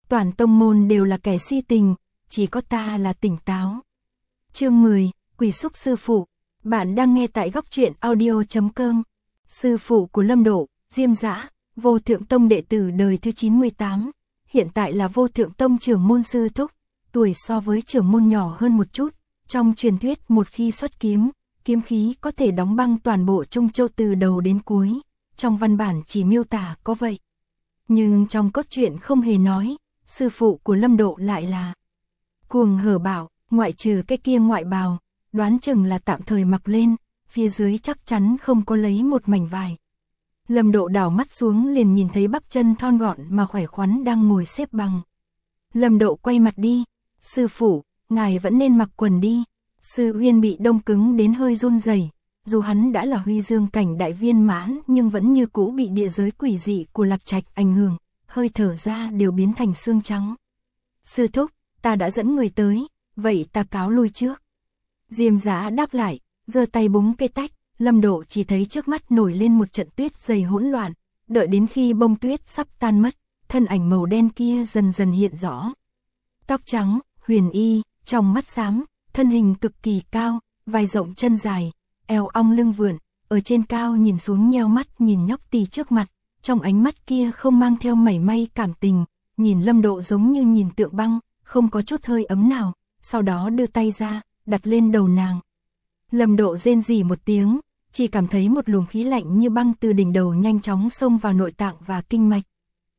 toàn tông môn đều là kẻ si tình, chỉ có ta là tỉnh táo. Chương 10, Quỷ Xúc Sư Phụ. Bạn đang nghe tại góc truyện audio.com. Sư phụ của Lâm Độ, Diêm Dã, Vô Thượng Tông đệ tử đời thứ 98, hiện tại là Vô Thượng Tông trưởng môn sư thúc, tuổi so với trưởng môn nhỏ hơn một chút. Trong truyền thuyết một khi xuất kiếm, kiếm khí có thể đóng băng toàn bộ Trung Châu từ đầu đến cuối, trong văn bản chỉ miêu tả có vậy. Nhưng trong cốt truyện không hề nói, sư phụ của Lâm Độ lại là Cuồng Hở Bảo, ngoại trừ cái kia ngoại bào, đoán chừng là tạm thời mặc lên, phía dưới chắc chắn không có lấy một mảnh vải. Lâm Độ đảo mắt xuống liền nhìn thấy bắp chân thon gọn mà khỏe khoắn đang ngồi xếp bằng. Lâm Độ quay mặt đi, sư phụ, ngài vẫn nên mặc quần đi. Sư Uyên bị đông cứng đến hơi run rẩy, dù hắn đã là Huy Dương cảnh đại viên mãn nhưng vẫn như cũ bị địa giới quỷ dị của Lạc Trạch ảnh hưởng, hơi thở ra đều biến thành xương trắng. Sư thúc, ta đã dẫn người tới, vậy ta cáo lui trước. Diêm Dã đáp lại, giơ tay búng cây tách. Lâm Độ chỉ thấy trước mắt nổi lên một trận tuyết dày hỗn loạn, đợi đến khi bông tuyết sắp tan mất, thân ảnh màu đen kia dần dần hiện rõ. Tóc trắng, huyền y, trong mắt xám, thân hình cực kỳ cao, vai rộng chân dài, eo ong lưng vượn, ở trên cao nhìn xuống nheo mắt nhìn nhóc tỳ trước mặt, trong ánh mắt kia không mang theo mảy may cảm tình, nhìn Lâm Độ giống như nhìn tượng băng, không có chút hơi ấm nào, sau đó đưa tay ra, đặt lên đầu nàng. Lâm Độ rên rỉ một tiếng, chỉ cảm thấy một luồng khí lạnh như băng từ đỉnh đầu nhanh chóng xông vào nội tạng và kinh mạch.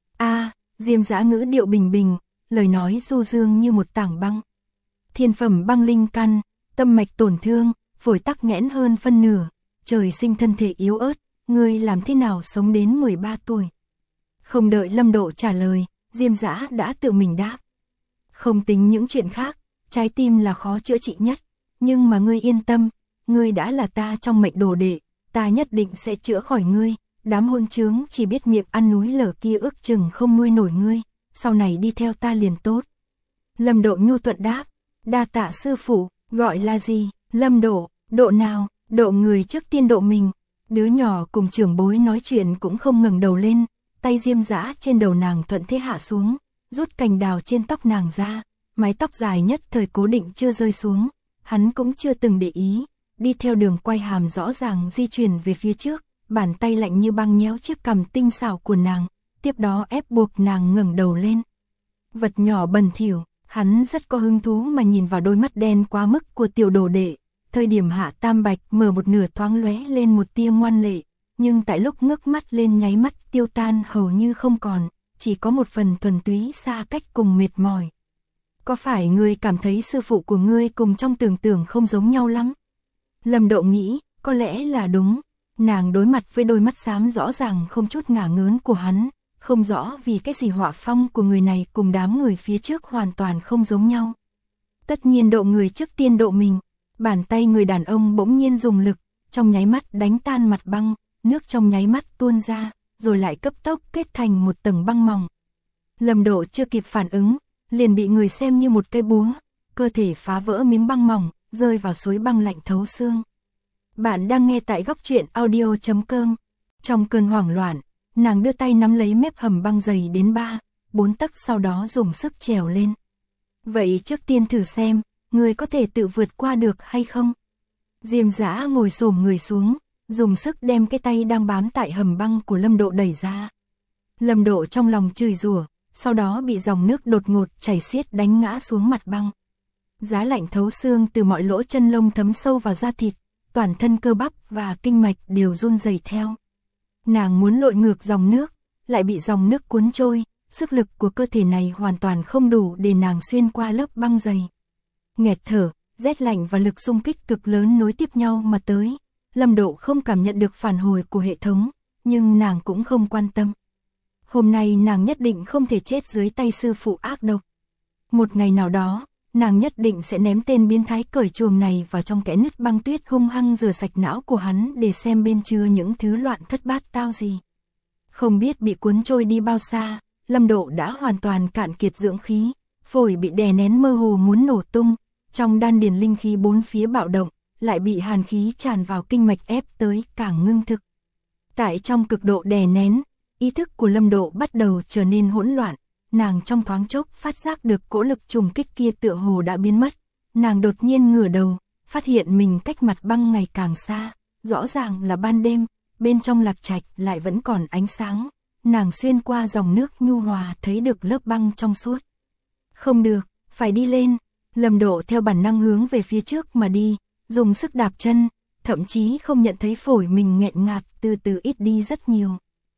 Diêm Dã ngữ điệu bình bình, lời nói du dương như một tảng băng. Thiên phẩm băng linh căn, tâm mạch tổn thương, phổi tắc nghẽn hơn phân nửa, trời sinh thân thể yếu ớt, ngươi làm thế nào sống đến 13 tuổi? Không đợi Lâm Độ trả lời, Diêm Dã đã tự mình đáp. Không tính những chuyện khác, trái tim là khó chữa trị nhất, nhưng mà ngươi yên tâm, ngươi đã là ta trong mệnh đồ đệ, ta nhất định sẽ chữa khỏi ngươi, đám hôn trướng chỉ biết miệng ăn núi lở kia ước chừng không nuôi nổi ngươi, sau này đi theo ta liền tốt. Lâm Độ nhu thuận đáp, đa tạ sư phụ, gọi là gì? Lâm Độ, độ nào? Độ người trước tiên độ mình. Đứa nhỏ cùng trưởng bối nói chuyện cũng không ngẩng đầu lên, tay Diêm Dã trên đầu nàng thuận thế hạ xuống, rút cành đào trên tóc nàng ra, mái tóc dài nhất thời cố định chưa rơi xuống, hắn cũng chưa từng để ý, đi theo đường quay hàm rõ ràng di chuyển về phía trước, bàn tay lạnh như băng nhéo chiếc cằm tinh xảo của nàng, tiếp đó ép buộc nàng ngẩng đầu lên. Vật nhỏ bẩn thỉu, hắn rất có hứng thú mà nhìn vào đôi mắt đen quá mức của tiểu đồ đệ. Thời điểm Hạ Tam Bạch mở một nửa thoáng lóe lên một tia ngoan lệ, nhưng tại lúc ngước mắt lên nháy mắt tiêu tan hầu như không còn, chỉ có một phần thuần túy xa cách cùng mệt mỏi. Có phải ngươi cảm thấy sư phụ của ngươi cùng trong tưởng tượng không giống nhau lắm? Lâm Độ nghĩ, có lẽ là đúng. Nàng đối mặt với đôi mắt xám rõ ràng không chút ngả ngớn của hắn, không rõ vì cái gì họa phong của người này cùng đám người phía trước hoàn toàn không giống nhau. Tất nhiên độ người trước tiên độ mình. Bàn tay người đàn ông bỗng nhiên dùng lực, trong nháy mắt đánh tan mặt băng, nước trong nháy mắt tuôn ra, rồi lại cấp tốc kết thành một tầng băng mỏng. Lâm Độ chưa kịp phản ứng, liền bị người xem như một cây búa, cơ thể phá vỡ miếng băng mỏng, rơi vào suối băng lạnh thấu xương. Bạn đang nghe tại góc truyện audio.com. Trong cơn hoảng loạn, nàng đưa tay nắm lấy mép hầm băng dày đến 3-4 tấc, sau đó dùng sức trèo lên. Vậy trước tiên thử xem, ngươi có thể tự vượt qua được hay không? Diêm Dã ngồi xổm người xuống, dùng sức đem cái tay đang bám tại hầm băng của Lâm Độ đẩy ra. Lâm Độ trong lòng chửi rủa, sau đó bị dòng nước đột ngột chảy xiết đánh ngã xuống mặt băng. Giá lạnh thấu xương từ mọi lỗ chân lông thấm sâu vào da thịt, toàn thân cơ bắp và kinh mạch đều run rẩy theo. Nàng muốn lội ngược dòng nước, lại bị dòng nước cuốn trôi, sức lực của cơ thể này hoàn toàn không đủ để nàng xuyên qua lớp băng dày. Nghẹt thở, rét lạnh và lực xung kích cực lớn nối tiếp nhau mà tới. Lâm Độ không cảm nhận được phản hồi của hệ thống, nhưng nàng cũng không quan tâm. Hôm nay nàng nhất định không thể chết dưới tay sư phụ ác độc. Một ngày nào đó, nàng nhất định sẽ ném tên biến thái cởi chuồng này vào trong kẽ nứt băng tuyết, hung hăng rửa sạch não của hắn để xem bên chứa những thứ loạn thất bát tao gì. Không biết bị cuốn trôi đi bao xa, Lâm Độ đã hoàn toàn cạn kiệt dưỡng khí, phổi bị đè nén mơ hồ muốn nổ tung. Trong đan điền linh khí bốn phía bạo động, lại bị hàn khí tràn vào kinh mạch ép tới càng ngưng thực. Tại trong cực độ đè nén, ý thức của Lâm Độ bắt đầu trở nên hỗn loạn, nàng trong thoáng chốc phát giác được cỗ lực trùng kích kia tựa hồ đã biến mất. Nàng đột nhiên ngửa đầu, phát hiện mình cách mặt băng ngày càng xa, rõ ràng là ban đêm, bên trong lạc trạch lại vẫn còn ánh sáng. Nàng xuyên qua dòng nước nhu hòa thấy được lớp băng trong suốt. Không được, phải đi lên. Lâm Độ theo bản năng hướng về phía trước mà đi, dùng sức đạp chân, thậm chí không nhận thấy phổi mình nghẹn ngạt từ từ ít đi rất nhiều.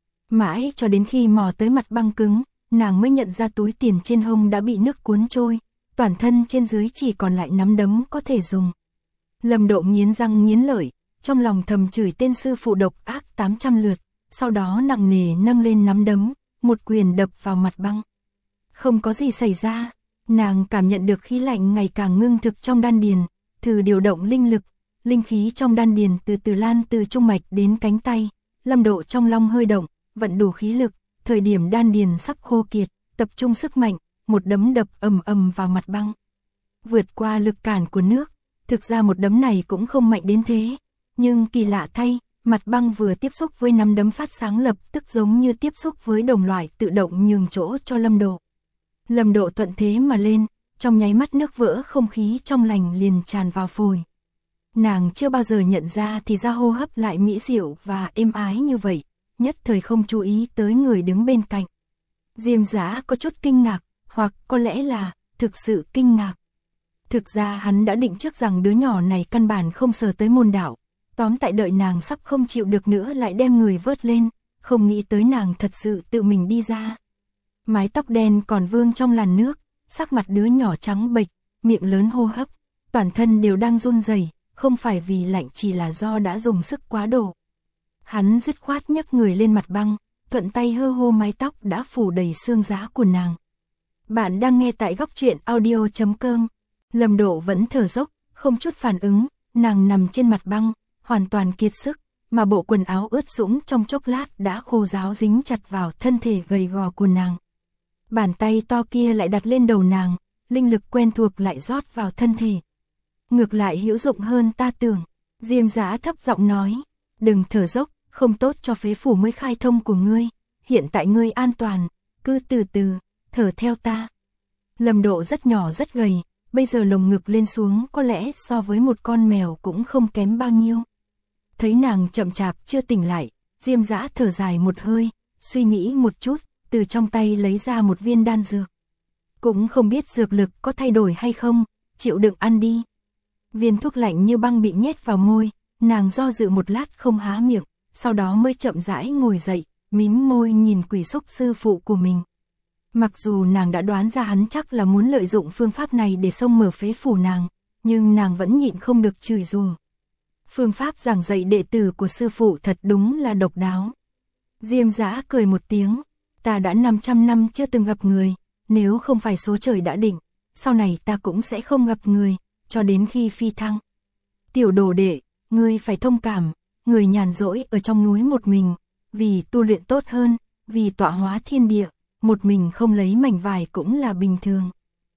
Mãi cho đến khi mò tới mặt băng cứng, nàng mới nhận ra túi tiền trên hông đã bị nước cuốn trôi, toàn thân trên dưới chỉ còn lại nắm đấm có thể dùng. Lâm Độ nghiến răng nghiến lợi, trong lòng thầm chửi tên sư phụ độc ác 800 lượt, sau đó nặng nề nâng lên nắm đấm, một quyền đập vào mặt băng. Không có gì xảy ra, nàng cảm nhận được khí lạnh ngày càng ngưng thực trong đan điền, thử điều động linh lực, linh khí trong đan điền từ từ lan từ trung mạch đến cánh tay. Lâm Độ trong lòng hơi động, vận đủ khí lực, thời điểm đan điền sắp khô kiệt, tập trung sức mạnh, một đấm đập ầm ầm vào mặt băng. Vượt qua lực cản của nước, thực ra một đấm này cũng không mạnh đến thế, nhưng kỳ lạ thay, mặt băng vừa tiếp xúc với nắm đấm phát sáng lập tức giống như tiếp xúc với đồng loại tự động nhường chỗ cho Lâm Độ. Lâm Độ thuận thế mà lên, trong nháy mắt nước vỡ không khí trong lành liền tràn vào phổi. Nàng chưa bao giờ nhận ra thì ra hô hấp lại mỹ diệu và êm ái như vậy, nhất thời không chú ý tới người đứng bên cạnh. Diêm Dã có chút kinh ngạc, hoặc có lẽ là thực sự kinh ngạc. Thực ra hắn đã định trước rằng đứa nhỏ này căn bản không sờ tới môn đạo, tóm tại đợi nàng sắp không chịu được nữa lại đem người vớt lên, không nghĩ tới nàng thật sự tự mình đi ra. Mái tóc đen còn vương trong làn nước, sắc mặt đứa nhỏ trắng bệch, miệng lớn hô hấp, toàn thân đều đang run rẩy, không phải vì lạnh chỉ là do đã dùng sức quá độ. Hắn dứt khoát nhấc người lên mặt băng, thuận tay hơ hô mái tóc đã phủ đầy xương giá của nàng. Bạn đang nghe tại góc truyện audio.com. Lâm Độ vẫn thở dốc, không chút phản ứng, nàng nằm trên mặt băng, hoàn toàn kiệt sức, mà bộ quần áo ướt sũng trong chốc lát đã khô ráo dính chặt vào thân thể gầy gò của nàng. Bàn tay to kia lại đặt lên đầu nàng, linh lực quen thuộc lại rót vào thân thể. Ngược lại hữu dụng hơn ta tưởng. Diêm Dã thấp giọng nói, đừng thở dốc, không tốt cho phế phủ mới khai thông của ngươi, hiện tại ngươi an toàn, cứ từ từ, thở theo ta. Lâm Độ rất nhỏ rất gầy, bây giờ lồng ngực lên xuống có lẽ so với một con mèo cũng không kém bao nhiêu. Thấy nàng chậm chạp chưa tỉnh lại, Diêm Dã thở dài một hơi, suy nghĩ một chút, từ trong tay lấy ra một viên đan dược. Cũng không biết dược lực có thay đổi hay không, chịu đựng ăn đi. Viên thuốc lạnh như băng bị nhét vào môi, nàng do dự một lát không há miệng, sau đó mới chậm rãi ngồi dậy, mím môi nhìn Quỷ Xúc sư phụ của mình. Mặc dù nàng đã đoán ra hắn chắc là muốn lợi dụng phương pháp này để xông mở phế phủ nàng, nhưng nàng vẫn nhịn không được chửi rủa. Phương pháp giảng dạy đệ tử của sư phụ thật đúng là độc đáo. Diêm Dã cười một tiếng, ta đã 500 năm chưa từng gặp người, nếu không phải số trời đã định, sau này ta cũng sẽ không gặp người, cho đến khi phi thăng. Tiểu đồ đệ, ngươi phải thông cảm, người nhàn rỗi ở trong núi một mình, vì tu luyện tốt hơn, vì tọa hóa thiên địa, một mình không lấy mảnh vải cũng là bình thường.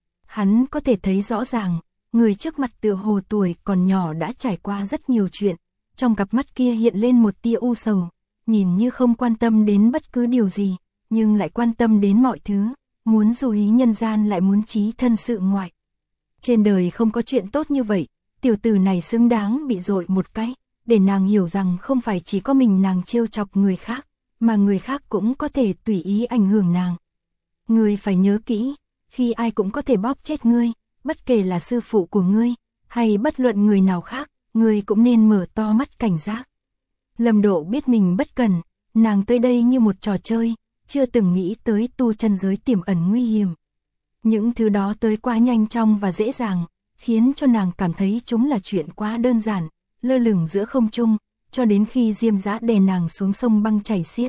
Hắn có thể thấy rõ ràng, người trước mặt tựa hồ tuổi còn nhỏ đã trải qua rất nhiều chuyện, trong cặp mắt kia hiện lên một tia u sầu, nhìn như không quan tâm đến bất cứ điều gì, nhưng lại quan tâm đến mọi thứ, muốn du hí nhân gian lại muốn chí thân sự ngoại. Trên đời không có chuyện tốt như vậy, tiểu tử này xứng đáng bị dội một cái, để nàng hiểu rằng không phải chỉ có mình nàng trêu chọc người khác, mà người khác cũng có thể tùy ý ảnh hưởng nàng. Ngươi phải nhớ kỹ, khi ai cũng có thể bóp chết ngươi, bất kể là sư phụ của ngươi, hay bất luận người nào khác, ngươi cũng nên mở to mắt cảnh giác. Lâm Độ biết mình bất cẩn, nàng tới đây như một trò chơi, chưa từng nghĩ tới tu chân giới tiềm ẩn nguy hiểm. Những thứ đó tới quá nhanh chóng và dễ dàng, khiến cho nàng cảm thấy chúng là chuyện quá đơn giản, lơ lửng giữa không trung, cho đến khi Diêm Dã đè nàng xuống sông băng chảy xiết.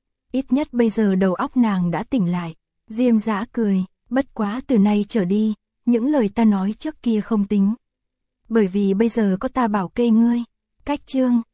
Ít nhất bây giờ đầu óc nàng đã tỉnh lại. Diêm Dã cười, bất quá từ nay trở đi, những lời ta nói trước kia không tính. Bởi vì bây giờ có ta bảo kê ngươi. Cách chương